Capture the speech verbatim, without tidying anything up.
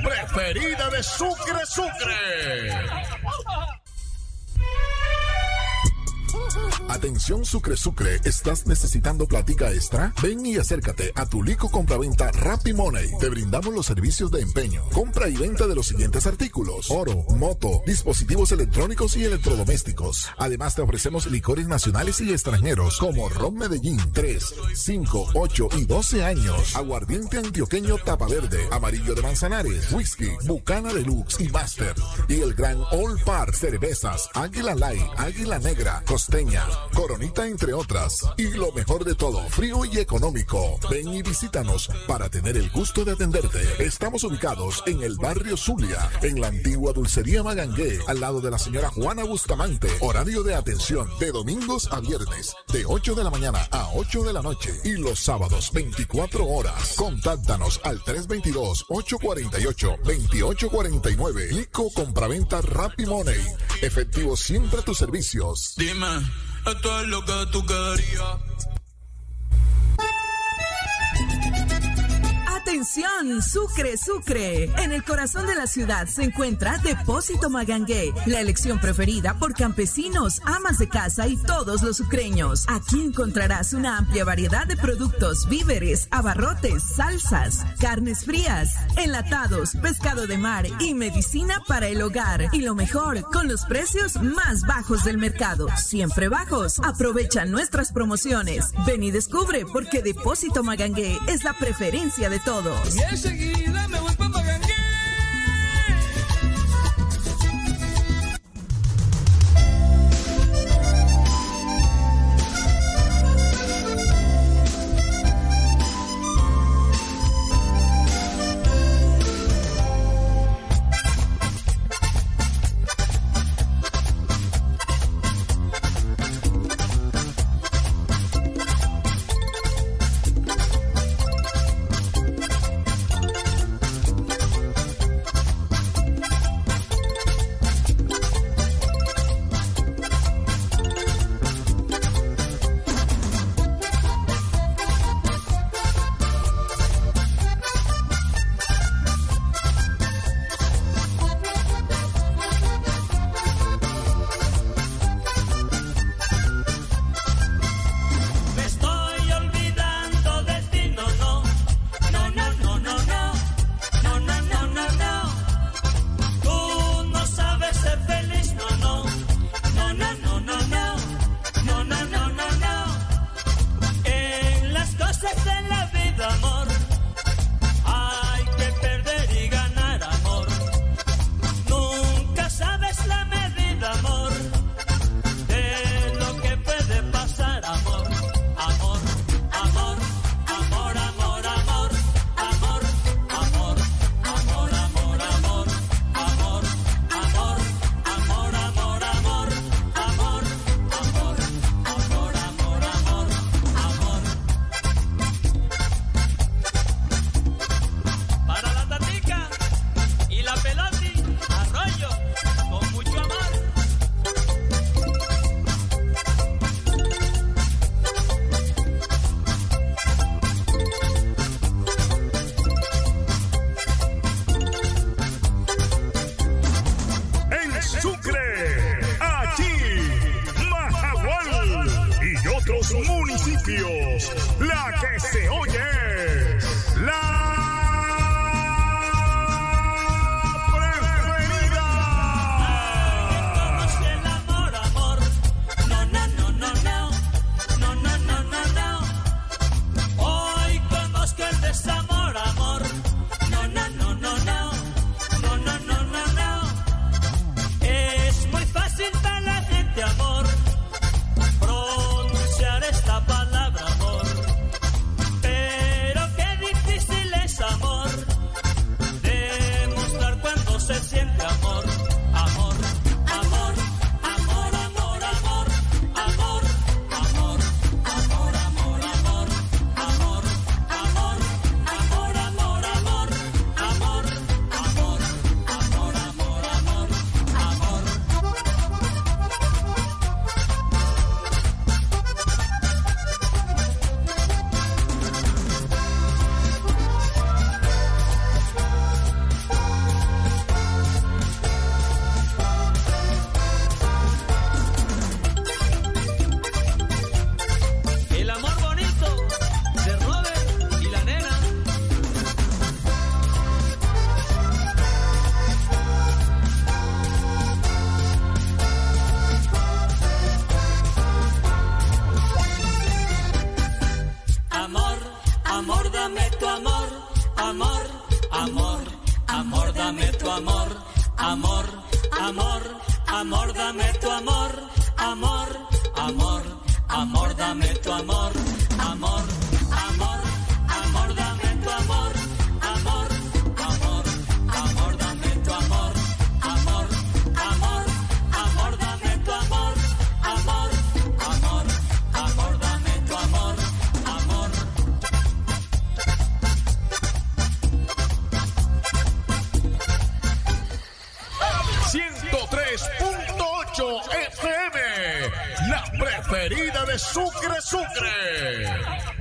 preferida de Sucre Sucre. Atención Sucre Sucre, ¿estás necesitando plática extra? Ven y acércate a tu Lico Compraventa Rappi Money. Te brindamos los servicios de empeño, compra y venta de los siguientes artículos: oro, moto, dispositivos electrónicos y electrodomésticos. Además te ofrecemos licores nacionales y extranjeros como Ron Medellín, tres, cinco, ocho y doce años, aguardiente antioqueño Tapa Verde, amarillo de Manzanares, whisky, Bucana Deluxe y Master, y el gran All Par, cervezas, Águila Light, Águila Negra, Costeña, Coronita, entre otras. Y lo mejor de todo, frío y económico. Ven y visítanos para tener el gusto de atenderte. Estamos ubicados en el barrio Zulia, en la antigua Dulcería Magangué, al lado de la señora Juana Bustamante. Horario de atención de domingos a viernes, de ocho de la mañana a ocho de la noche. Y los sábados, veinticuatro horas. Contáctanos al tres dos dos, ocho cuatro ocho, dos ocho cuatro nueve. Lico Compraventa Rappi Money. Efectivo siempre a tus servicios. Dime, esto es lo que tú querías. Atención, Sucre, Sucre. En el corazón de la ciudad se encuentra Depósito Magangué, la elección preferida por campesinos, amas de casa y todos los sucreños. Aquí encontrarás una amplia variedad de productos, víveres, abarrotes, salsas, carnes frías, enlatados, pescado de mar y medicina para el hogar. Y lo mejor, con los precios más bajos del mercado, siempre bajos. Aprovecha nuestras promociones. Ven y descubre porque Depósito Magangué es la preferencia de todos. Y enseguida me voy pa' Magangué. amor, amor, dame tu amor, amor, amor, amor, dame tu amor, amor, amor, amor, dame tu amor, amor, amor, amor, dame tu amor, amor, amor, amor, dame tu amor, amor, amor, amor, dame tu amor, amor, amor, amor, dame tu amor, amor. ciento tres punto ocho F M, la preferida de Sucre, Sucre.